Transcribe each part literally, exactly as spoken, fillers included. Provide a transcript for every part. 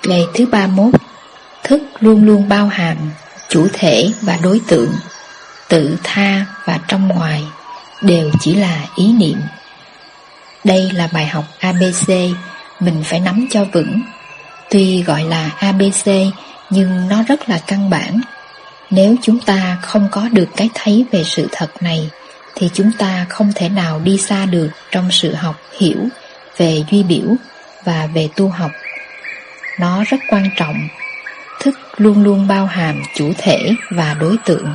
Ngày thứ ba mươi mốt, thức luôn luôn bao hàm chủ thể và đối tượng, tự tha và trong ngoài đều chỉ là ý niệm. Đây là bài học a bê xê, mình phải nắm cho vững. Tuy gọi là a bê xê nhưng nó rất là căn bản. Nếu chúng ta không có được cái thấy về sự thật này thì chúng ta không thể nào đi xa được trong sự học hiểu về duy biểu và về tu học. Nó rất quan trọng. Thức luôn luôn bao hàm chủ thể và đối tượng.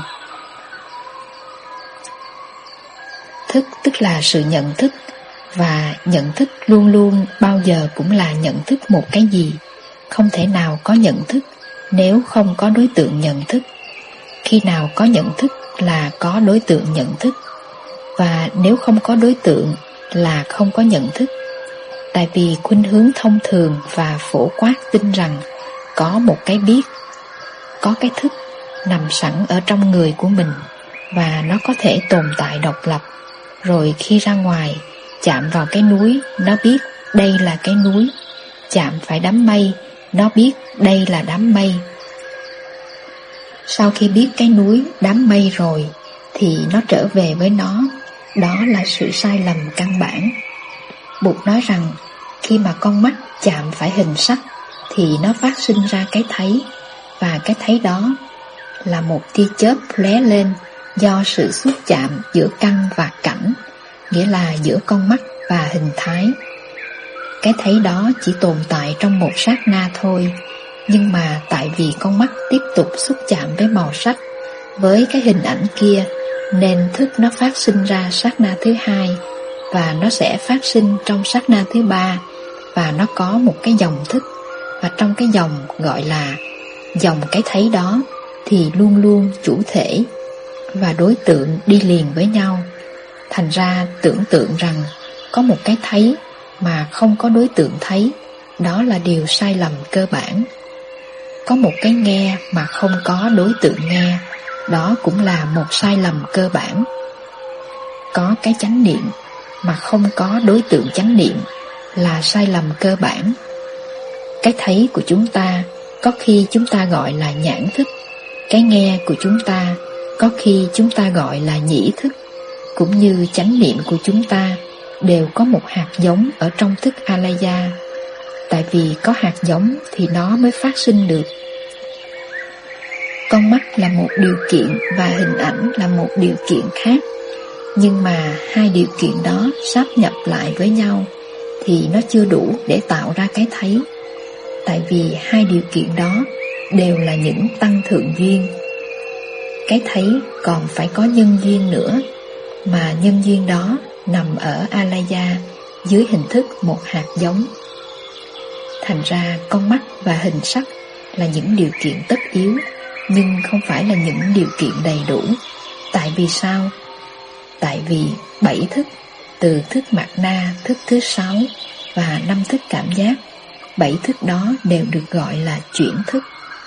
Thức tức là sự nhận thức, và nhận thức luôn luôn bao giờ cũng là nhận thức một cái gì. Không thể nào có nhận thức nếu không có đối tượng nhận thức. Khi nào có nhận thức là có đối tượng nhận thức, và nếu không có đối tượng là không có nhận thức. Tại vì khuynh hướng thông thường và phổ quát tin rằng có một cái biết, có cái thức nằm sẵn ở trong người của mình, và nó có thể tồn tại độc lập. Rồi khi ra ngoài, chạm vào cái núi, nó biết đây là cái núi. Chạm phải đám mây, nó biết đây là đám mây. Sau khi biết cái núi, đám mây rồi, thì nó trở về với nó. Đó là sự sai lầm căn bản. Bụt nói rằng khi mà con mắt chạm phải hình sắc thì nó phát sinh ra cái thấy, và cái thấy đó là một tia chớp lóe lên do sự xúc chạm giữa căn và cảnh, nghĩa là giữa con mắt và hình thái. Cái thấy đó chỉ tồn tại trong một sát na thôi, nhưng mà tại vì con mắt tiếp tục xúc chạm với màu sắc, với cái hình ảnh kia, nên thức nó phát sinh ra sát na thứ hai, và nó sẽ phát sinh trong sát na thứ ba, và nó có một cái dòng thức, và trong cái dòng gọi là dòng cái thấy đó thì luôn luôn chủ thể và đối tượng đi liền với nhau. Thành ra tưởng tượng rằng có một cái thấy mà không có đối tượng thấy, đó là điều sai lầm cơ bản. Có một cái nghe mà không có đối tượng nghe, đó cũng là một sai lầm cơ bản. Có cái chánh niệm mà không có đối tượng chánh niệm là sai lầm cơ bản. Cái thấy của chúng ta có khi chúng ta gọi là nhãn thức, cái nghe của chúng ta có khi chúng ta gọi là nhĩ thức, cũng như chánh niệm của chúng ta đều có một hạt giống ở trong thức alaya. Tại vì có hạt giống thì nó mới phát sinh được. Con mắt là một điều kiện và hình ảnh là một điều kiện khác, nhưng mà hai điều kiện đó sáp nhập lại với nhau thì nó chưa đủ để tạo ra cái thấy. Tại vì hai điều kiện đó đều là những tăng thượng duyên. Cái thấy còn phải có nhân duyên nữa, mà nhân duyên đó nằm ở alaya dưới hình thức một hạt giống. Thành ra con mắt và hình sắc là những điều kiện tất yếu, nhưng không phải là những điều kiện đầy đủ. Tại vì sao? Tại vì bảy thức, từ thức mạt na, thức thứ sáu và năm thức cảm giác, bảy thức đó đều được gọi là chuyển thức.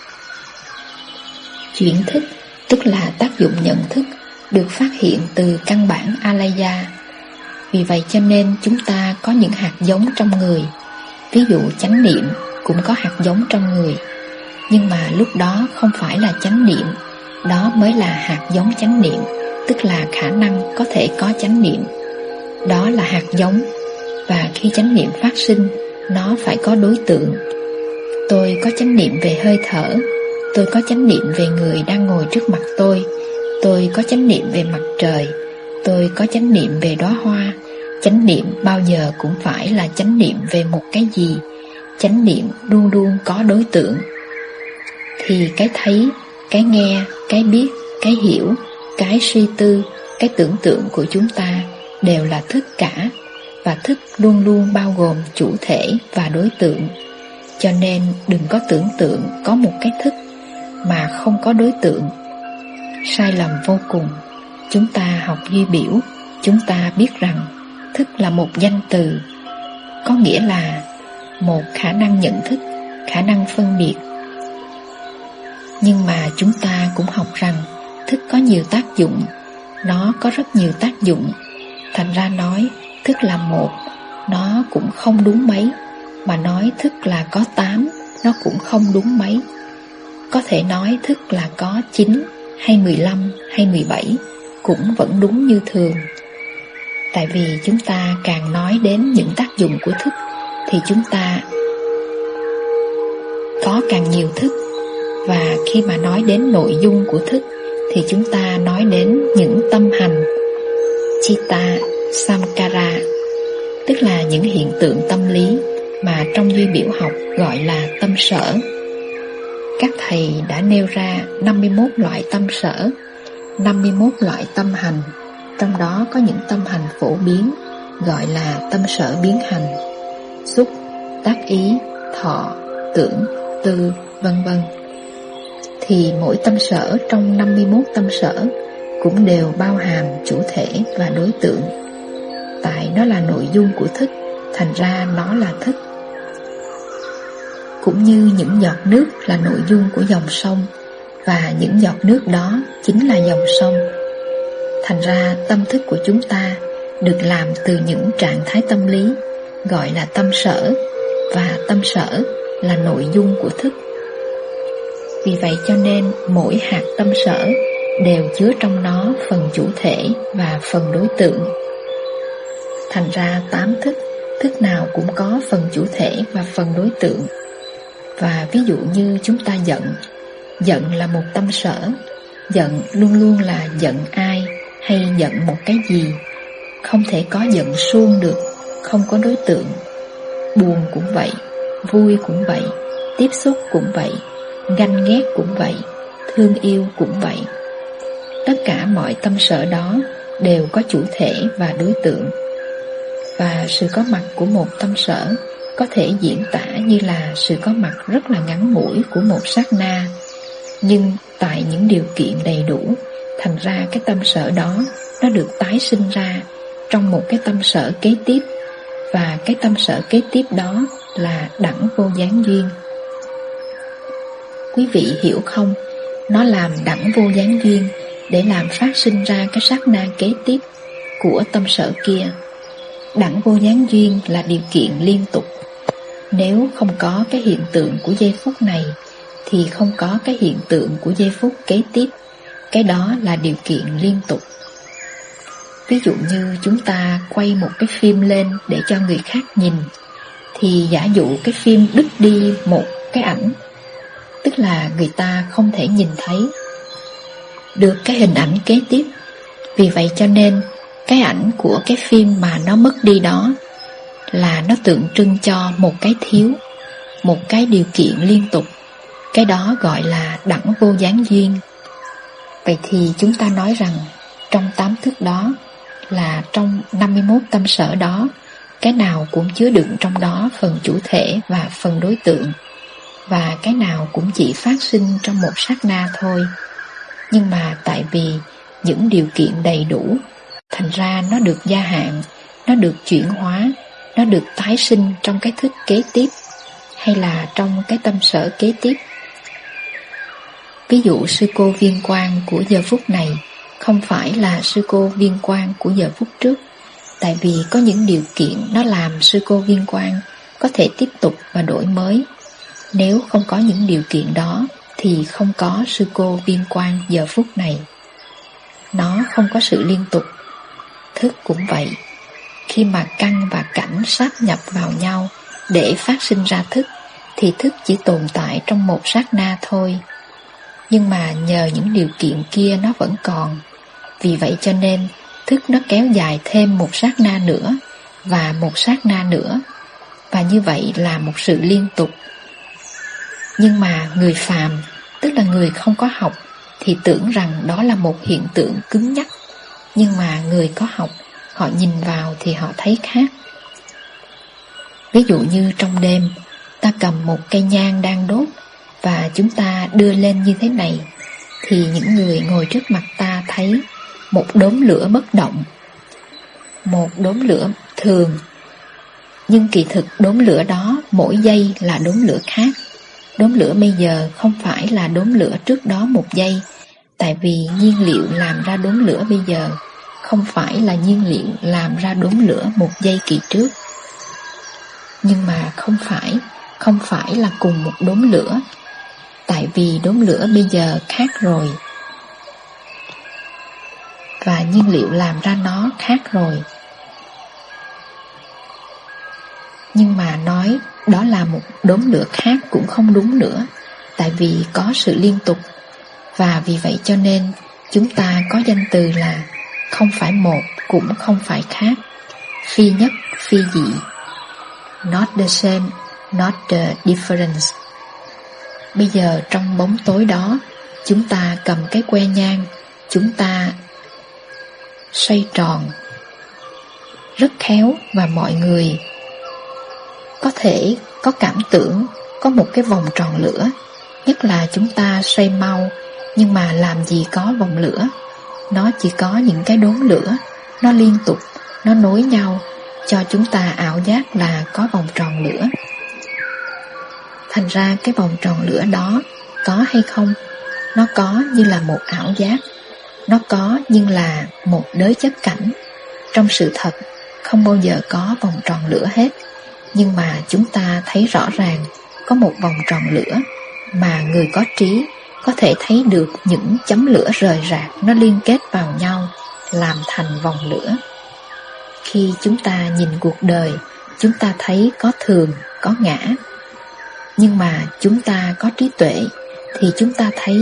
Chuyển thức tức là tác dụng nhận thức được phát hiện từ căn bản alaya. Vì vậy cho nên chúng ta có những hạt giống trong người. Ví dụ chánh niệm cũng có hạt giống trong người, nhưng mà lúc đó không phải là chánh niệm, đó mới là hạt giống chánh niệm, tức là khả năng có thể có chánh niệm. Đó là hạt giống, và khi chánh niệm phát sinh, nó phải có đối tượng. Tôi có chánh niệm về hơi thở, tôi có chánh niệm về người đang ngồi trước mặt tôi, tôi có chánh niệm về mặt trời, tôi có chánh niệm về đóa hoa. Chánh niệm bao giờ cũng phải là chánh niệm về một cái gì. Chánh niệm luôn luôn có đối tượng. Thì cái thấy, cái nghe, cái biết, cái hiểu, cái suy tư, cái tưởng tượng của chúng ta đều là thức cả, và thức luôn luôn bao gồm chủ thể và đối tượng. Cho nên đừng có tưởng tượng có một cái thức mà không có đối tượng. Sai lầm vô cùng. Chúng ta học duy biểu, chúng ta biết rằng thức là một danh từ, có nghĩa là một khả năng nhận thức, khả năng phân biệt. Nhưng mà chúng ta cũng học rằng thức có nhiều tác dụng, nó có rất nhiều tác dụng. Thành ra nói thức là một, nó cũng không đúng mấy, mà nói thức là có tám nó cũng không đúng mấy. Có thể nói thức là có chín hay mười lăm hay mười bảy cũng vẫn đúng như thường. Tại vì chúng ta càng nói đến những tác dụng của thức thì chúng ta có càng nhiều thức. Và khi mà nói đến nội dung của thức thì chúng ta nói đến những tâm hành Chitta Samkara, tức là những hiện tượng tâm lý mà trong duy biểu học gọi là tâm sở. Các thầy đã nêu ra năm mươi mốt loại tâm sở, năm mươi mốt loại tâm hành. Trong đó có những tâm hành phổ biến gọi là tâm sở biến hành: xúc, tác ý, thọ, tưởng, tư, vân vân. Thì mỗi tâm sở trong năm mươi mốt tâm sở cũng đều bao hàm chủ thể và đối tượng. Tại nó là nội dung của thức, thành ra nó là thức. Cũng như những giọt nước là nội dung của dòng sông, và những giọt nước đó chính là dòng sông. Thành ra tâm thức của chúng ta được làm từ những trạng thái tâm lý gọi là tâm sở, và tâm sở là nội dung của thức. Vì vậy cho nên mỗi hạt tâm sở đều chứa trong nó phần chủ thể và phần đối tượng. Thành ra tám thức, thức nào cũng có phần chủ thể và phần đối tượng. Và ví dụ như chúng ta giận, giận là một tâm sở. Giận luôn luôn là giận ai hay giận một cái gì. Không thể có giận suông được, không có đối tượng. Buồn cũng vậy, vui cũng vậy, tiếp xúc cũng vậy, ganh ghét cũng vậy, thương yêu cũng vậy. Tất cả mọi tâm sở đó đều có chủ thể và đối tượng. Và sự có mặt của một tâm sở có thể diễn tả như là sự có mặt rất là ngắn ngủi của một sát na. Nhưng tại những điều kiện đầy đủ, thành ra cái tâm sở đó nó được tái sinh ra trong một cái tâm sở kế tiếp. Và cái tâm sở kế tiếp đó là đẳng vô gián duyên. Quý vị hiểu không? Nó làm đẳng vô gián duyên để làm phát sinh ra cái sát na kế tiếp của tâm sở kia. Đẳng vô gián duyên là điều kiện liên tục. Nếu không có cái hiện tượng của giây phút này thì không có cái hiện tượng của giây phút kế tiếp. Cái đó là điều kiện liên tục. Ví dụ như chúng ta quay một cái phim lên để cho người khác nhìn, thì giả dụ cái phim đứt đi một cái ảnh, tức là người ta không thể nhìn thấy được cái hình ảnh kế tiếp. Vì vậy cho nên cái ảnh của cái phim mà nó mất đi đó là nó tượng trưng cho một cái thiếu, một cái điều kiện liên tục. Cái đó gọi là đẳng vô gián duyên. Vậy thì chúng ta nói rằng trong tám thức đó, là trong năm mươi mốt tâm sở đó, cái nào cũng chứa đựng trong đó phần chủ thể và phần đối tượng. Và cái nào cũng chỉ phát sinh trong một sát na thôi. Nhưng mà tại vì những điều kiện đầy đủ, thành ra nó được gia hạn, nó được chuyển hóa, nó được tái sinh trong cái thức kế tiếp, hay là trong cái tâm sở kế tiếp. Ví dụ sư cô viên quang của giờ phút này không phải là sư cô viên quang của giờ phút trước. Tại vì có những điều kiện nó làm sư cô viên quang có thể tiếp tục và đổi mới. Nếu không có những điều kiện đó thì không có sư cô viên quang giờ phút này. Nó không có sự liên tục. Thức cũng vậy. Khi mà căn và cảnh sáp nhập vào nhau để phát sinh ra thức, thì thức chỉ tồn tại trong một sát na thôi. Nhưng mà nhờ những điều kiện kia nó vẫn còn. Vì vậy cho nên thức nó kéo dài thêm một sát na nữa và một sát na nữa. Và như vậy là một sự liên tục. Nhưng mà người phàm, tức là người không có học, thì tưởng rằng đó là một hiện tượng cứng nhắc. Nhưng mà người có học, họ nhìn vào thì họ thấy khác. Ví dụ như trong đêm, ta cầm một cây nhang đang đốt và chúng ta đưa lên như thế này, thì những người ngồi trước mặt ta thấy một đốm lửa bất động, một đốm lửa thường. Nhưng kỳ thực đốm lửa đó mỗi giây là đốm lửa khác. Đốm lửa bây giờ không phải là đốm lửa trước đó một giây, tại vì nhiên liệu làm ra đốm lửa bây giờ không phải là nhiên liệu làm ra đốm lửa một giây kỳ trước. Nhưng mà không phải, không phải là cùng một đốm lửa, tại vì đốm lửa bây giờ khác rồi, và nhiên liệu làm ra nó khác rồi. Nhưng mà nói đó là một đốm lửa khác cũng không đúng nữa, tại vì có sự liên tục. Và vì vậy cho nên chúng ta có danh từ là không phải một cũng không phải khác, phi nhất phi dị. Not the same, not the difference. Bây giờ trong bóng tối đó, chúng ta cầm cái que nhang, chúng ta xoay tròn rất khéo, và mọi người có thể có cảm tưởng có một cái vòng tròn lửa. Nhất là chúng ta xoay mau, nhưng mà làm gì có vòng lửa, nó chỉ có những cái đốm lửa, nó liên tục, nó nối nhau, cho chúng ta ảo giác là có vòng tròn lửa. Thành ra cái vòng tròn lửa đó có hay không? Nó có như là một ảo giác, nó có nhưng là một đới chất cảnh. Trong sự thật không bao giờ có vòng tròn lửa hết, nhưng mà chúng ta thấy rõ ràng có một vòng tròn lửa mà người có trí có thể thấy được những chấm lửa rời rạc nó liên kết vào nhau làm thành vòng lửa. Khi chúng ta nhìn cuộc đời, chúng ta thấy có thường, có ngã. Nhưng mà chúng ta có trí tuệ thì chúng ta thấy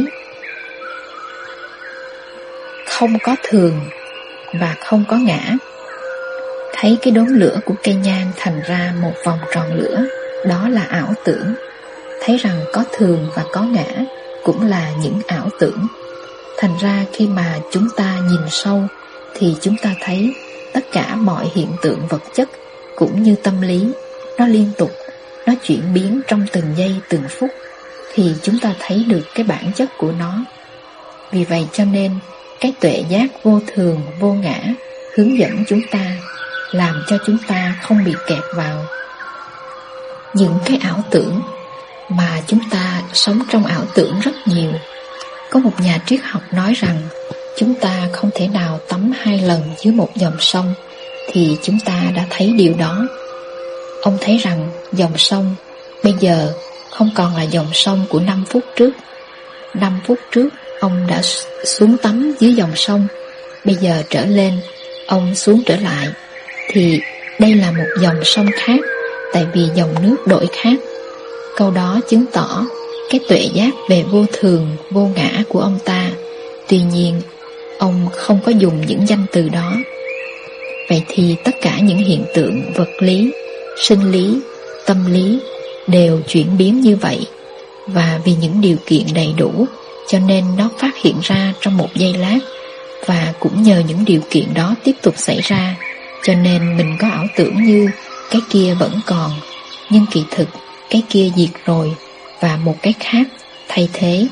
không có thường và không có ngã. Thấy cái đốm lửa của cây nhang thành ra một vòng tròn lửa, đó là ảo tưởng. Thấy rằng có thường và có ngã cũng là những ảo tưởng. Thành ra khi mà chúng ta nhìn sâu thì chúng ta thấy tất cả mọi hiện tượng vật chất cũng như tâm lý, nó liên tục, nó chuyển biến trong từng giây từng phút, thì chúng ta thấy được cái bản chất của nó. Vì vậy cho nên cái tuệ giác vô thường, vô ngã hướng dẫn chúng ta, làm cho chúng ta không bị kẹt vào những cái ảo tưởng, mà chúng ta sống trong ảo tưởng rất nhiều. Có một nhà triết học nói rằng chúng ta không thể nào tắm hai lần dưới một dòng sông, thì chúng ta đã thấy điều đó. Ông thấy rằng dòng sông bây giờ không còn là dòng sông của năm phút trước. Năm phút trước ông đã xuống tắm dưới dòng sông, bây giờ trở lên ông xuống trở lại, thì đây là một dòng sông khác, tại vì dòng nước đổi khác. Câu đó chứng tỏ cái tuệ giác về vô thường, vô ngã của ông ta. Tuy nhiên ông không có dùng những danh từ đó. Vậy thì tất cả những hiện tượng vật lý, sinh lý, tâm lý đều chuyển biến như vậy. Và vì những điều kiện đầy đủ, cho nên nó phát hiện ra trong một giây lát. Và cũng nhờ những điều kiện đó tiếp tục xảy ra, cho nên mình có ảo tưởng như cái kia vẫn còn, nhưng kỳ thực cái kia diệt rồi và một cái khác thay thế.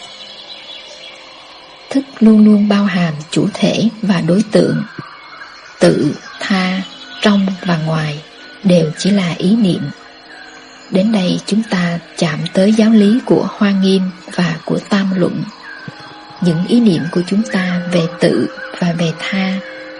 Thức luôn luôn bao hàm chủ thể và đối tượng. Tự, tha, trong và ngoài đều chỉ là ý niệm. Đến đây chúng ta chạm tới giáo lý của Hoa Nghiêm và của Tam Luận. Những ý niệm của chúng ta về tự và về tha.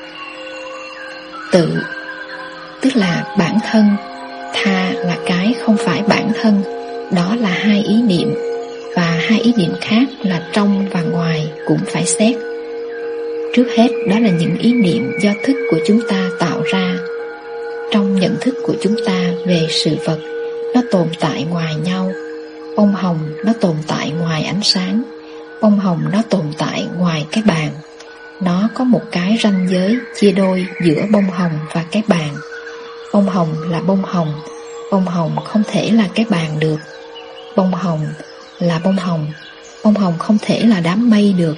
Tự tức là bản thân, tha là cái không phải bản thân. Đó là hai ý niệm, và hai ý niệm khác là trong và ngoài cũng phải xét. Trước hết đó là những ý niệm do thức của chúng ta tạo ra. Trong nhận thức của chúng ta về sự vật, nó tồn tại ngoài nhau. Bông hồng nó tồn tại ngoài ánh sáng, bông hồng nó tồn tại ngoài cái bàn. Nó có một cái ranh giới chia đôi giữa bông hồng và cái bàn. Bông hồng là bông hồng, bông hồng không thể là cái bàn được. Bông hồng là bông hồng, bông hồng không thể là đám mây được.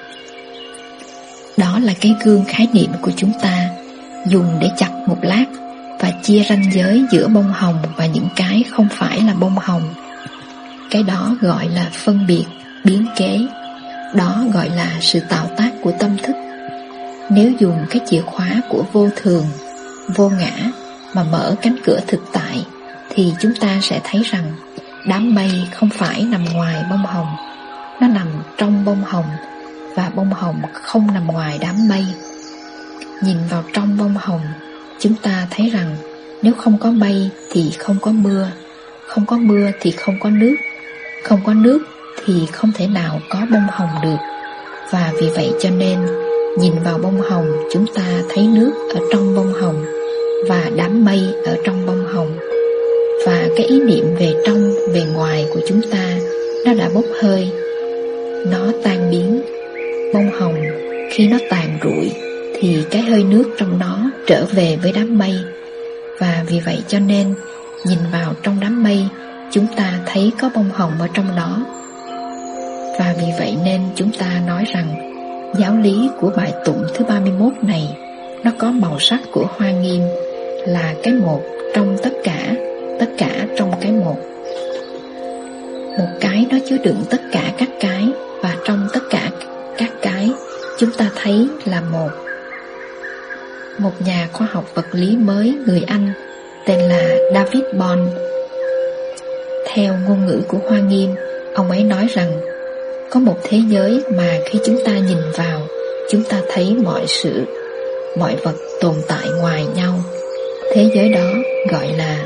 Đó là cái gương khái niệm của chúng ta, dùng để chặt một lát và chia ranh giới giữa bông hồng và những cái không phải là bông hồng. Cái đó gọi là phân biệt, biến kế. Đó gọi là sự tạo tác của tâm thức. Nếu dùng cái chìa khóa của vô thường, vô ngã mà mở cánh cửa thực tại, thì chúng ta sẽ thấy rằng đám mây không phải nằm ngoài bông hồng, nó nằm trong bông hồng, và bông hồng không nằm ngoài đám mây. Nhìn vào trong bông hồng, chúng ta thấy rằng nếu không có mây thì không có mưa, không có mưa thì không có nước, không có nước thì không thể nào có bông hồng được. Và vì vậy cho nên nhìn vào bông hồng, chúng ta thấy nước ở trong bông hồng và đám mây ở trong bông hồng. Và cái ý niệm về trong, về ngoài của chúng ta nó đã bốc hơi, nó tan biến. Bông hồng khi nó tàn rụi thì cái hơi nước trong nó trở về với đám mây. Và vì vậy cho nên nhìn vào trong đám mây, chúng ta thấy có bông hồng ở trong đó. Và vì vậy nên chúng ta nói rằng giáo lý của bài tụng thứ ba mươi mốt này nó có màu sắc của Hoa Nghiêm, là cái một trong tất cả, tất cả trong cái một. Một cái nó chứa đựng tất cả các cái, và trong tất cả các cái chúng ta thấy là một. Một nhà khoa học vật lý mới người Anh tên là David Bohm, theo ngôn ngữ của Hoa Nghiêm, ông ấy nói rằng có một thế giới mà khi chúng ta nhìn vào, chúng ta thấy mọi sự, mọi vật tồn tại ngoài nhau. Thế giới đó gọi là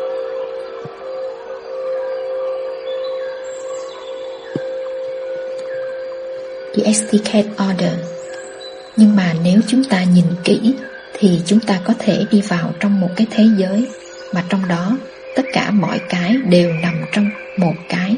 The Estiquette Order. Nhưng mà nếu chúng ta nhìn kỹ thì chúng ta có thể đi vào trong một cái thế giới mà trong đó tất cả mọi cái đều nằm trong một cái.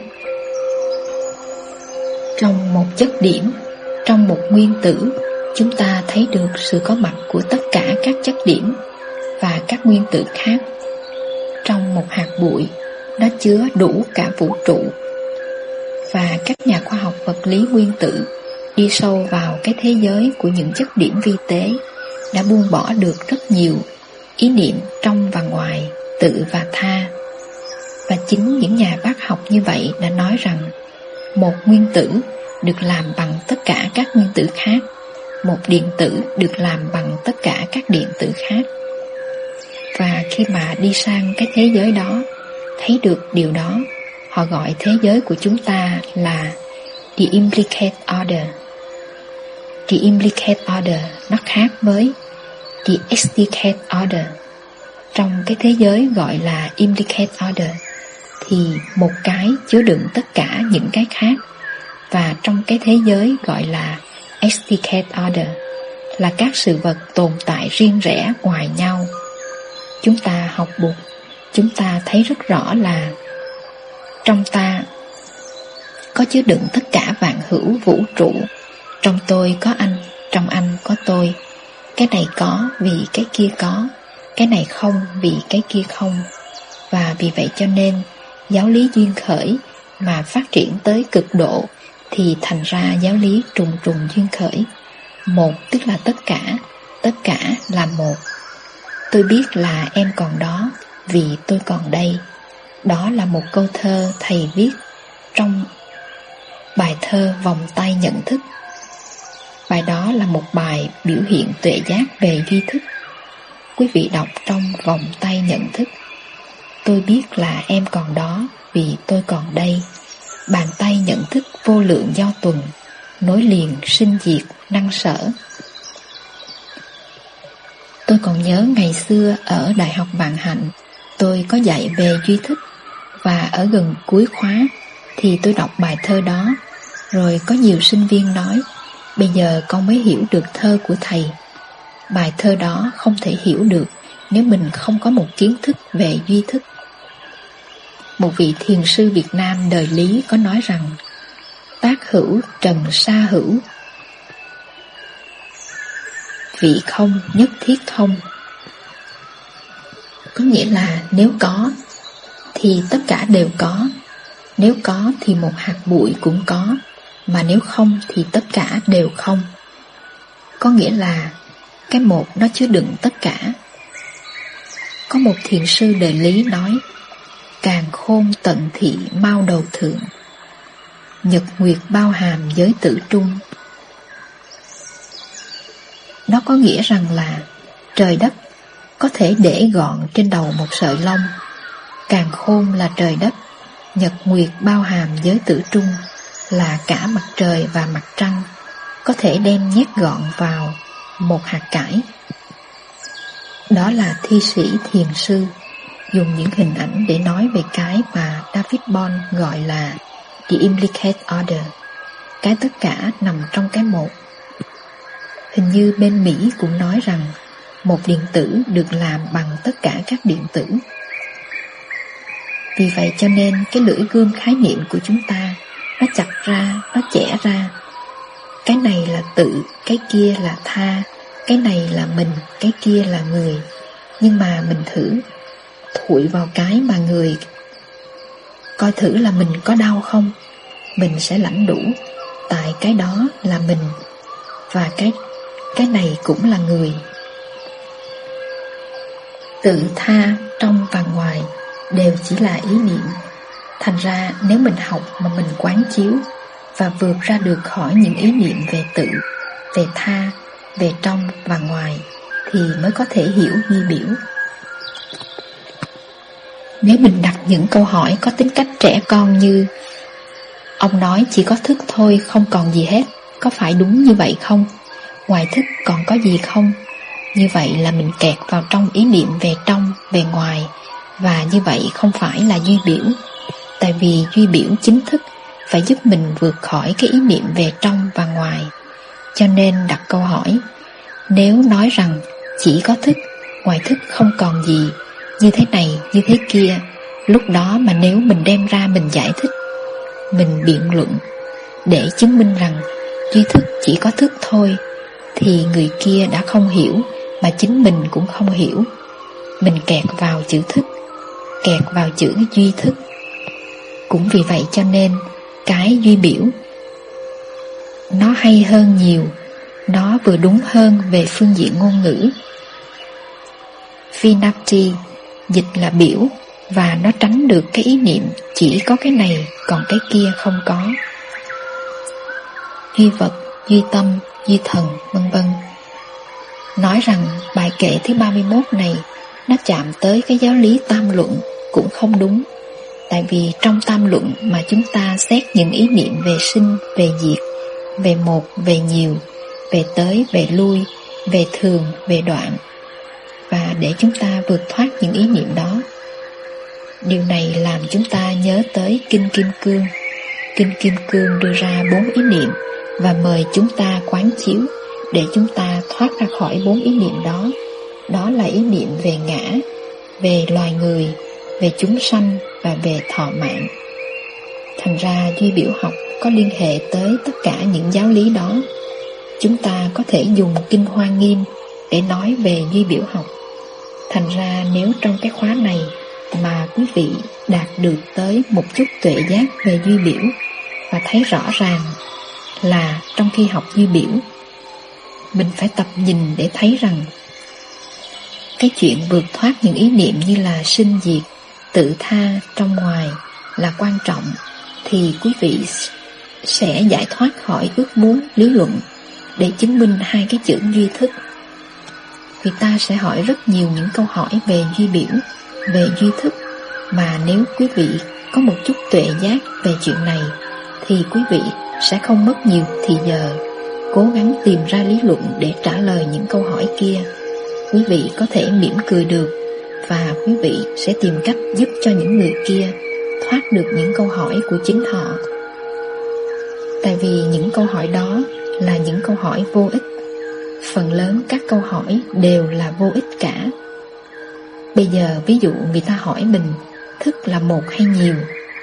Trong một chất điểm, trong một nguyên tử, chúng ta thấy được sự có mặt của tất cả các chất điểm và các nguyên tử khác. Trong một hạt bụi, nó chứa đủ cả vũ trụ. Và các nhà khoa học vật lý nguyên tử đi sâu vào cái thế giới của những chất điểm vi tế đã buông bỏ được rất nhiều ý niệm trong và ngoài, tự và tha. Và chính những nhà bác học như vậy đã nói rằng một nguyên tử được làm bằng tất cả các nguyên tử khác, một điện tử được làm bằng tất cả các điện tử khác. Và khi mà đi sang cái thế giới đó, thấy được điều đó, họ gọi thế giới của chúng ta là The Implicate Order. The Implicate Order nó khác với The Estiquette Order. Trong cái thế giới gọi là Implicate Order thì một cái chứa đựng tất cả những cái khác. Và trong cái thế giới gọi là Estiquette Order là các sự vật tồn tại riêng rẽ ngoài nhau. Chúng ta học Bụt, chúng ta thấy rất rõ là trong ta có chứa đựng tất cả vạn hữu vũ trụ. Trong tôi có anh, trong anh có tôi. Cái này có vì cái kia có, cái này không vì cái kia không. Và vì vậy cho nên giáo lý duyên khởi mà phát triển tới cực độ thì thành ra giáo lý trùng trùng duyên khởi. Một tức là tất cả, tất cả là một. Tôi biết là em còn đó vì tôi còn đây. Đó là một câu thơ thầy viết trong bài thơ Vòng tay nhận thức. Bài đó là một bài biểu hiện tuệ giác về duy thức. Quý vị đọc trong Vòng tay nhận thức: tôi biết là em còn đó vì tôi còn đây. Bàn tay nhận thức vô lượng do tuần, nối liền sinh diệt năng sở. Tôi còn nhớ ngày xưa ở Đại học Vạn Hạnh, tôi có dạy về duy thức. Và ở gần cuối khóa thì tôi đọc bài thơ đó. Rồi có nhiều sinh viên nói: bây giờ con mới hiểu được thơ của thầy. Bài thơ đó không thể hiểu được nếu mình không có một kiến thức về duy thức. Một vị thiền sư Việt Nam đời Lý có nói rằng: tác hữu trần sa hữu, vị không nhất thiết không. Có nghĩa là nếu có thì tất cả đều có, nếu có thì một hạt bụi cũng có, mà nếu không thì tất cả đều không. Có nghĩa là cái một nó chứa đựng tất cả. Có một thiền sư đời Lý nói: càn khôn tận thị mau đầu thượng, nhật nguyệt bao hàm giới tự trung. Nó có nghĩa rằng là trời đất có thể để gọn trên đầu một sợi lông. Càn khôn là trời đất, nhật nguyệt bao hàm giới tử trung là cả mặt trời và mặt trăng, có thể đem nhét gọn vào một hạt cải. Đó là thi sĩ thiền sư. dùng những hình ảnh để nói về cái mà David Bohm gọi là The Implicate Order, cái tất cả nằm trong cái một. Hình như bên Mỹ cũng nói rằng một điện tử được làm bằng tất cả các điện tử. Vì vậy cho nên cái lưỡi gươm khái niệm của chúng ta, nó chặt ra, nó chẻ ra. Cái này là tự, cái kia là tha, cái này là mình, cái kia là người. Nhưng mà mình thử thụi vào cái mà người, coi thử là mình có đau không. Mình sẽ lãnh đủ, tại cái đó là mình, và cái, cái này cũng là người. Tự tha trong và ngoài đều chỉ là ý niệm. Thành ra nếu mình học mà mình quán chiếu và vượt ra được khỏi những ý niệm về tự, về tha, về trong và ngoài, thì mới có thể hiểu duy biểu. Nếu mình đặt những câu hỏi có tính cách trẻ con như ông nói chỉ có thức thôi, không còn gì hết, có phải đúng như vậy không? Ngoài thức còn có gì không? Như vậy là mình kẹt vào trong ý niệm về trong, về ngoài, và như vậy không phải là duy biểu. Tại vì duy biểu chính thức phải giúp mình vượt khỏi cái ý niệm về trong và ngoài. Cho nên đặt câu hỏi, nếu nói rằng chỉ có thức, ngoài thức không còn gì, như thế này, như thế kia, lúc đó mà nếu mình đem ra mình giải thích, mình biện luận để chứng minh rằng duy thức chỉ có thức thôi, thì người kia đã không hiểu, mà chính mình cũng không hiểu. Mình kẹt vào chữ thức, kẹt vào chữ duy thức. Cũng vì vậy cho nên cái duy biểu nó hay hơn nhiều, nó vừa đúng hơn về phương diện ngôn ngữ. Vinapti dịch là biểu, và nó tránh được cái ý niệm chỉ có cái này còn cái kia không có. Duy vật, duy tâm, duy thần, vân vân. Nói rằng bài kệ thứ ba mươi mốt này nó chạm tới cái giáo lý tam luận cũng không đúng. Tại vì trong tam luận mà chúng ta xét những ý niệm về sinh, về diệt, về một, về nhiều, về tới, về lui, về thường, về đoạn, và để chúng ta vượt thoát những ý niệm đó. Điều này làm chúng ta nhớ tới Kinh Kim Cương. Kinh Kim Cương đưa ra bốn ý niệm và mời chúng ta quán chiếu để chúng ta thoát ra khỏi bốn ý niệm đó. Đó là ý niệm về ngã, về loài người, về chúng sanh và về thọ mạng. Thành ra duy biểu học có liên hệ tới tất cả những giáo lý đó. Chúng ta có thể dùng Kinh Hoa Nghiêm để nói về duy biểu học. Thành ra nếu trong cái khóa này mà quý vị đạt được tới một chút tuệ giác về duy biểu và thấy rõ ràng là trong khi học duy biểu, mình phải tập nhìn để thấy rằng cái chuyện vượt thoát những ý niệm như là sinh diệt, tự tha trong ngoài là quan trọng, thì quý vị sẽ giải thoát khỏi ước muốn lý luận để chứng minh hai cái chữ duy thức. Người ta sẽ hỏi rất nhiều những câu hỏi về duy biểu, về duy thức, mà nếu quý vị có một chút tuệ giác về chuyện này thì quý vị sẽ không mất nhiều thì giờ cố gắng tìm ra lý luận để trả lời những câu hỏi kia. Quý vị có thể mỉm cười được, và quý vị sẽ tìm cách giúp cho những người kia thoát được những câu hỏi của chính họ. Tại vì những câu hỏi đó là những câu hỏi vô ích. Phần lớn các câu hỏi đều là vô ích cả. Bây giờ ví dụ người ta hỏi mình thức là một hay nhiều,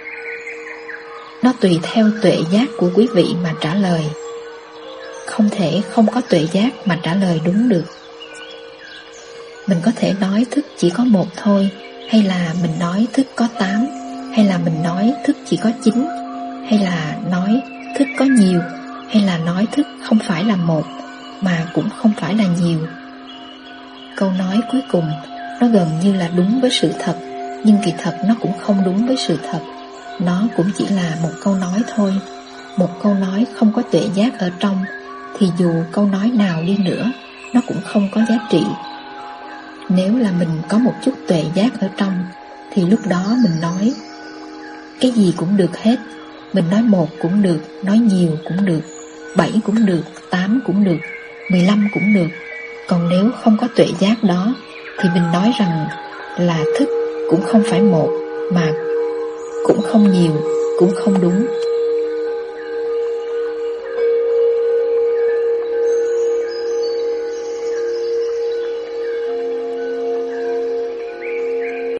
nó tùy theo tuệ giác của quý vị mà trả lời. Không thể không có tuệ giác mà trả lời đúng được. Mình có thể nói thức chỉ có một thôi, hay là mình nói thức có tám, hay là mình nói thức chỉ có chín, hay là nói thức có nhiều, hay là nói thức không phải là một mà cũng không phải là nhiều. Câu nói cuối cùng nó gần như là đúng với sự thật, nhưng kỳ thật nó cũng không đúng với sự thật. Nó cũng chỉ là một câu nói thôi. Một câu nói không có tuệ giác ở trong thì dù câu nói nào đi nữa nó cũng không có giá trị. Nếu là mình có một chút tuệ giác ở trong thì lúc đó mình nói cái gì cũng được hết. Mình nói một cũng được, nói nhiều cũng được, bảy cũng được, tám cũng được, mười lăm cũng được. Còn nếu không có tuệ giác đó thì mình nói rằng là thức cũng không phải một, mà cũng không nhiều, cũng không đúng.